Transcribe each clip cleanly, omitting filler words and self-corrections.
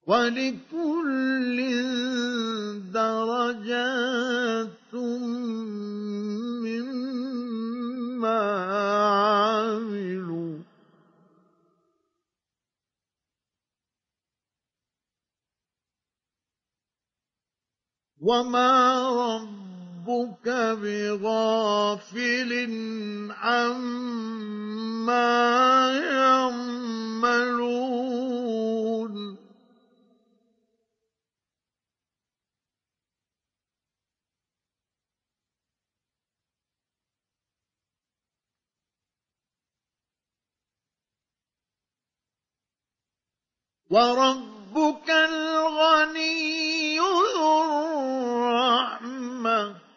وَلِكُلٍّ دَرَجَاتٌ مِّمَّا عَمِلُوا ۚ وَمَا رَبُّكَ بِغَافِلٍ عَمَّا يَعْمَلُونَ وَرَبُّكَ الْغَنِيُّ ذُو الرَّحْمَةِ ۚ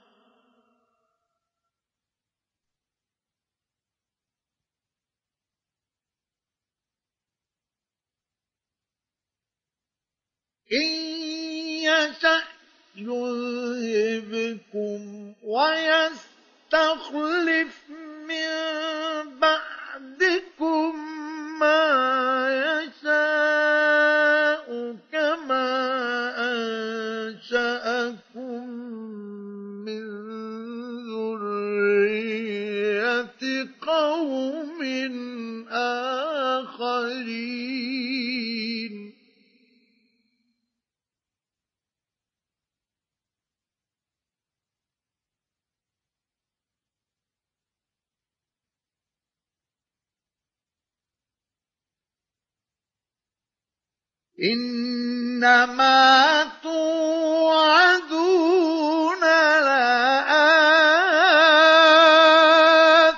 إِن يَشَأْ يُذْهِبْكُمْ وَيَسْتَخْلِفْ مِن بَعْدِكُم مَّا يَشَاءُ كَمَا أَنشَأَكُم مِّن ذُرِّيَّةِ قَوْمٍ آخَرِينَ إِنَّمَا تُوعَدُونَ لَآتٍ ۖ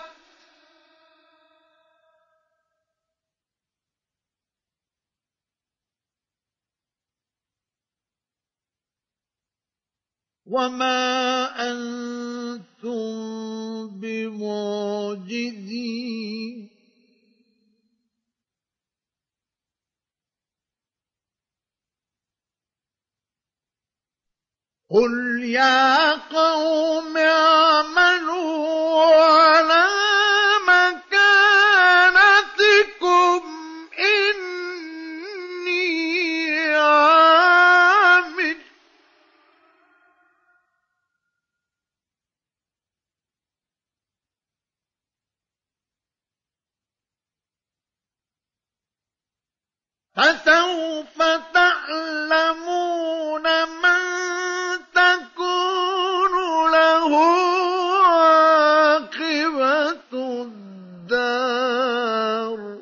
وَمَا أَنتُم بِمُعْجِزِينَ قُلْ يَا قَوْمِ اعْمَلُوا عَلَىٰ مَكَانَتِكُمْ إِنِّي عَامِلٌ ۖ فَسَوْفَ تَعْلَمُونَ مَن تَكُونُ لَهُ عَاقِبَةُ الدَّارِ ۗ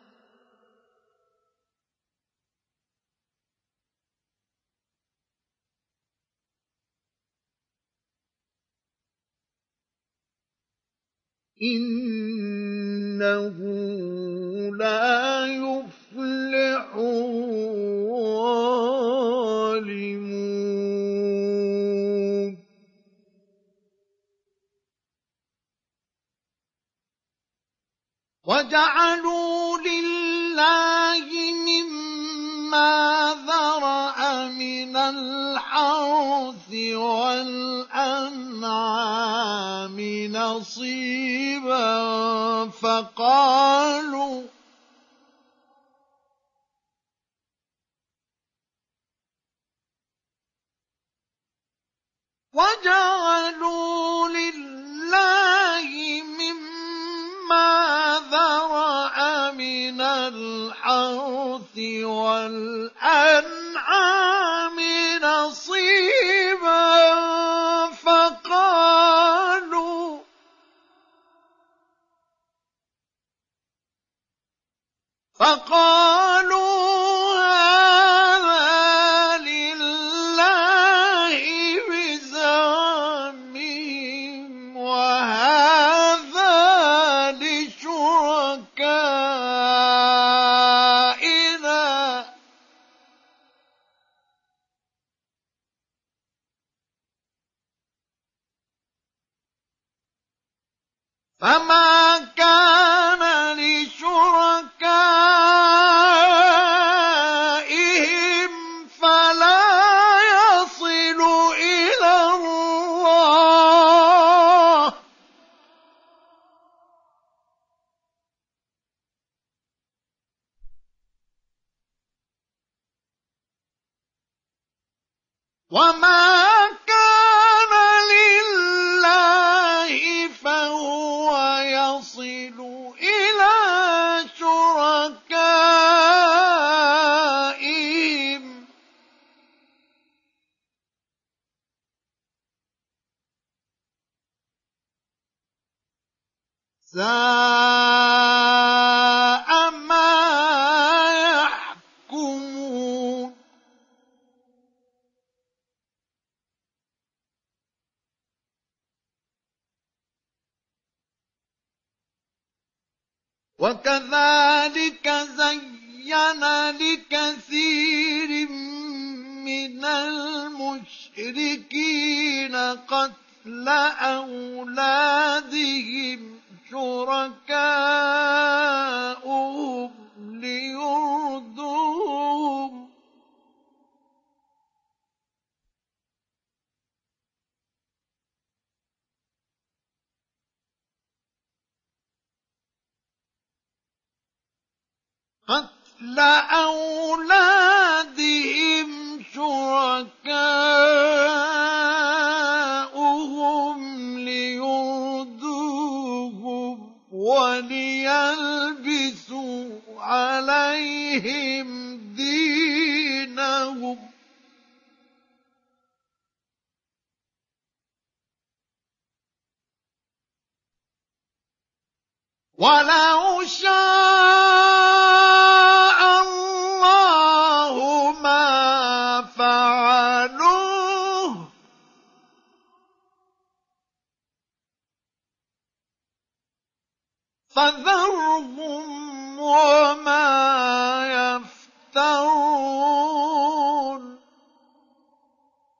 إِنَّهُ لَا يُفْلِحُ الظَّالِمُونَ وَجَعَلُوا لِلَّهِ مِمَّا ذَرَأَ مِنَ الْحَرْثِ وَالْأَنْعَامِ نَصِيبًا وَجَعَلُوا لِلَّهِ مِمَّا ذَرَأَ مِنَ الْحَرْثِ وَالْأَنْعَامِ نَصِيبًا فَقَالُوا هَٰذَا لِلَّهِ بِزَعْمِهِمْ وَهَٰذَا لِشُرَكَائِنَا ۖ فَمَا كَانَ لِشُرَكَائِهِمْ فَلَا يَصِلُ إِلَى اللَّهِ ۖ وما كان لله فهو يصل إلى شركائهم ساء ما يحكمون وكذلك زين لكثير من المشركين قتل أولادهم شركاؤهم ليردوهم قتل أولادهم شركاؤهم ليردوهم وليلبسوا عليهم دينهم ولو شاء الله ما فعلوه فذرهم وما يفترون